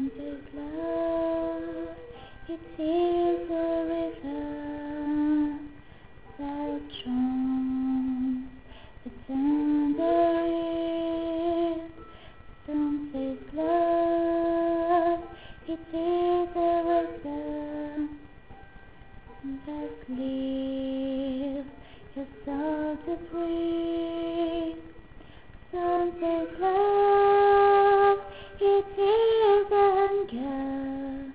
This love, it is a river that drowns the tambourine. Some say love, it is a river that leaves your soul to breathe. Some say love, it is anger,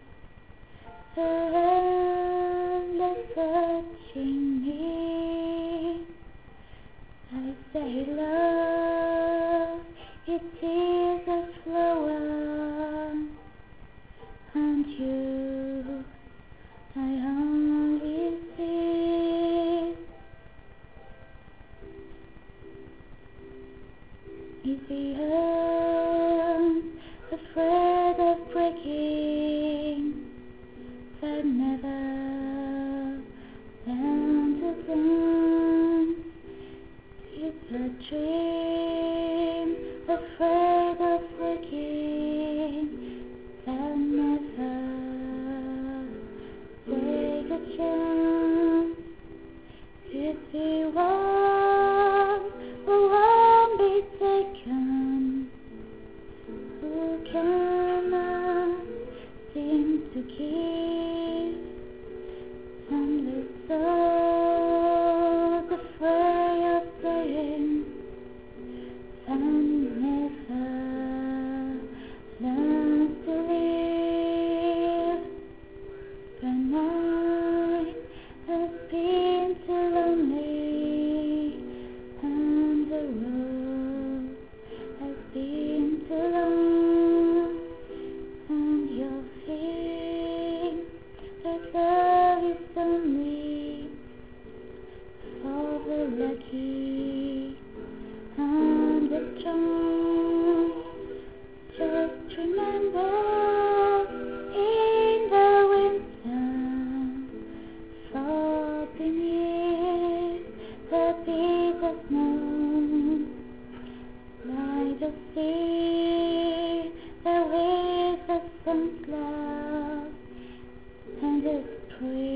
endless searching me. I say love, it is a flower, and you, I only see. Is the earth afraid of breaking, that never learned to dance? It's a dream afraid of breaking, that never take a chance. It's the one who won't be taken, who cannot seem to give, and the souls afraid of saying, and never learns to live. The night has been too lonely, and the road has been too long, and you'll think that love is only for the lucky and the strong. Just remember, in the winter, far beneath the beat of snow, lie the sea that with the sun's love, and the spring